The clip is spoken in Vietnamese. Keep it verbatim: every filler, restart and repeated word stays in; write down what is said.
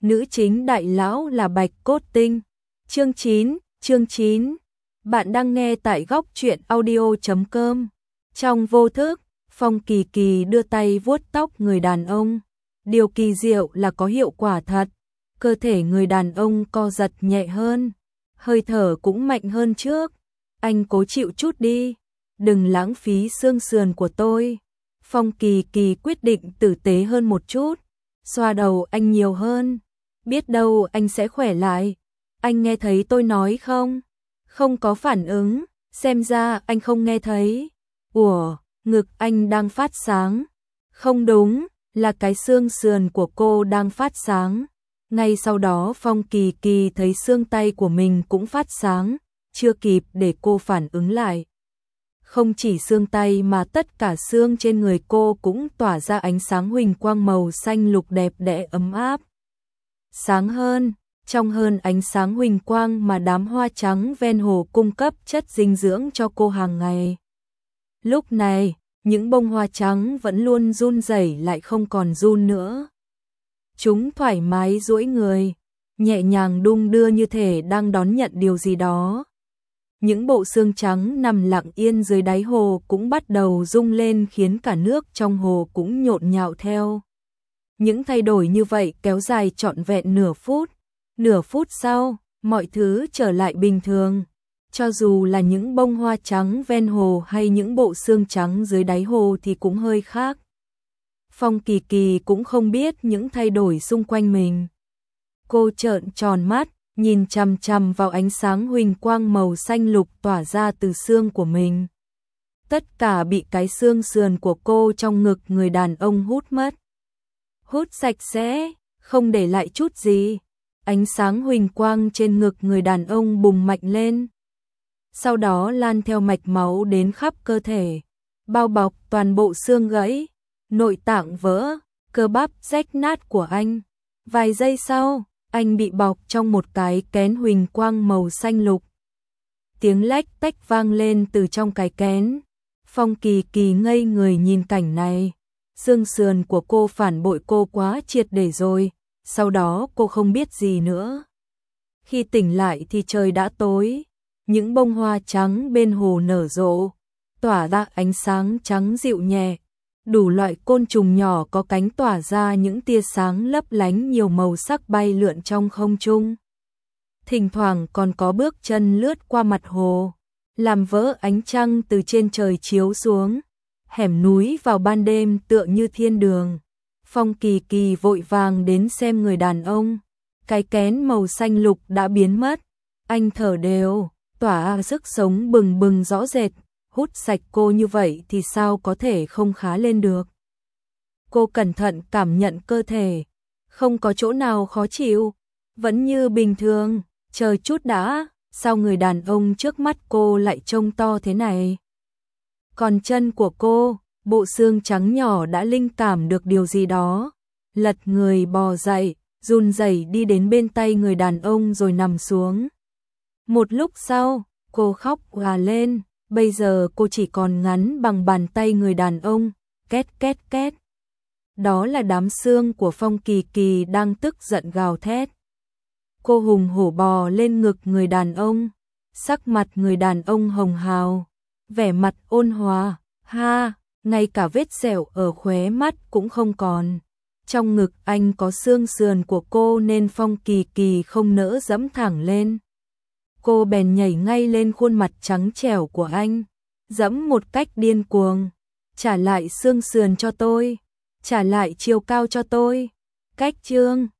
nữ chính đại lão là Bạch Cốt Tinh. Chương chín, chương chín. Bạn đang nghe tại góc truyện audio chấm com. Trong vô thức, Phong Kỳ Kỳ đưa tay vuốt tóc người đàn ông. Điều kỳ diệu là có hiệu quả thật. Cơ thể người đàn ông co giật nhẹ hơn, hơi thở cũng mạnh hơn trước. Anh cố chịu chút đi, đừng lãng phí xương sườn của tôi. Phong Kỳ Kỳ quyết định tử tế hơn một chút, xoa đầu anh nhiều hơn. Biết đâu anh sẽ khỏe lại. Anh nghe thấy tôi nói không? Không có phản ứng, xem ra anh không nghe thấy. Ủa, ngực anh đang phát sáng. Không đúng, là cái xương sườn của cô đang phát sáng. Ngay sau đó Phong Kỳ Kỳ thấy xương tay của mình cũng phát sáng, chưa kịp để cô phản ứng lại. Không chỉ xương tay mà tất cả xương trên người cô cũng tỏa ra ánh sáng huỳnh quang màu xanh lục đẹp đẽ ấm áp. Sáng hơn, trong hơn ánh sáng huỳnh quang mà đám hoa trắng ven hồ cung cấp chất dinh dưỡng cho cô hàng ngày. Lúc này, những bông hoa trắng vẫn luôn run rẩy lại không còn run nữa. Chúng thoải mái duỗi người, nhẹ nhàng đung đưa như thể đang đón nhận điều gì đó. Những bộ xương trắng nằm lặng yên dưới đáy hồ cũng bắt đầu rung lên khiến cả nước trong hồ cũng nhộn nhạo theo. Những thay đổi như vậy kéo dài trọn vẹn nửa phút. Nửa phút sau, mọi thứ trở lại bình thường. Cho dù là những bông hoa trắng ven hồ hay những bộ xương trắng dưới đáy hồ thì cũng hơi khác. Phong Kỳ Kỳ cũng không biết những thay đổi xung quanh mình. Cô trợn tròn mắt, nhìn chằm chằm vào ánh sáng huỳnh quang màu xanh lục tỏa ra từ xương của mình. Tất cả bị cái xương sườn của cô trong ngực người đàn ông hút mất. Hút sạch sẽ, không để lại chút gì. Ánh sáng huỳnh quang trên ngực người đàn ông bùng mạnh lên. Sau đó lan theo mạch máu đến khắp cơ thể, bao bọc toàn bộ xương gãy, nội tạng vỡ, cơ bắp rách nát của anh. Vài giây sau, anh bị bọc trong một cái kén huỳnh quang màu xanh lục. Tiếng lách tách vang lên từ trong cái kén. Phong Kỳ Kỳ ngây người nhìn cảnh này. Xương sườn của cô phản bội cô quá triệt để rồi, sau đó cô không biết gì nữa. Khi tỉnh lại thì trời đã tối, những bông hoa trắng bên hồ nở rộ, tỏa ra ánh sáng trắng dịu nhẹ. Đủ loại côn trùng nhỏ có cánh tỏa ra những tia sáng lấp lánh nhiều màu sắc bay lượn trong không trung. Thỉnh thoảng còn có bước chân lướt qua mặt hồ, làm vỡ ánh trăng từ trên trời chiếu xuống. Hẻm núi vào ban đêm tựa như thiên đường. Phong Kỳ Kỳ vội vàng đến xem người đàn ông. Cái kén màu xanh lục đã biến mất. Anh thở đều, tỏa sức sống bừng bừng rõ rệt. Hút sạch cô như vậy thì sao có thể không khá lên được. Cô cẩn thận cảm nhận cơ thể, không có chỗ nào khó chịu, vẫn như bình thường. Chờ chút đã, sao người đàn ông trước mắt cô lại trông to thế này? Còn chân của cô, bộ xương trắng nhỏ đã linh cảm được điều gì đó, lật người bò dậy, run rẩy đi đến bên tay người đàn ông rồi nằm xuống. Một lúc sau, cô khóc òa lên. Bây giờ cô chỉ còn ngắn bằng bàn tay người đàn ông, két két két. Đó là đám xương của Phong Kỳ Kỳ đang tức giận gào thét. Cô hùng hổ bò lên ngực người đàn ông, sắc mặt người đàn ông hồng hào, vẻ mặt ôn hòa, ha, ngay cả vết sẹo ở khóe mắt cũng không còn. Trong ngực anh có xương sườn của cô nên Phong Kỳ Kỳ không nỡ dẫm thẳng lên. Cô bèn nhảy ngay lên khuôn mặt trắng trẻo của anh, dẫm một cách điên cuồng. Trả lại xương sườn cho tôi, trả lại chiều cao cho tôi. Cách chương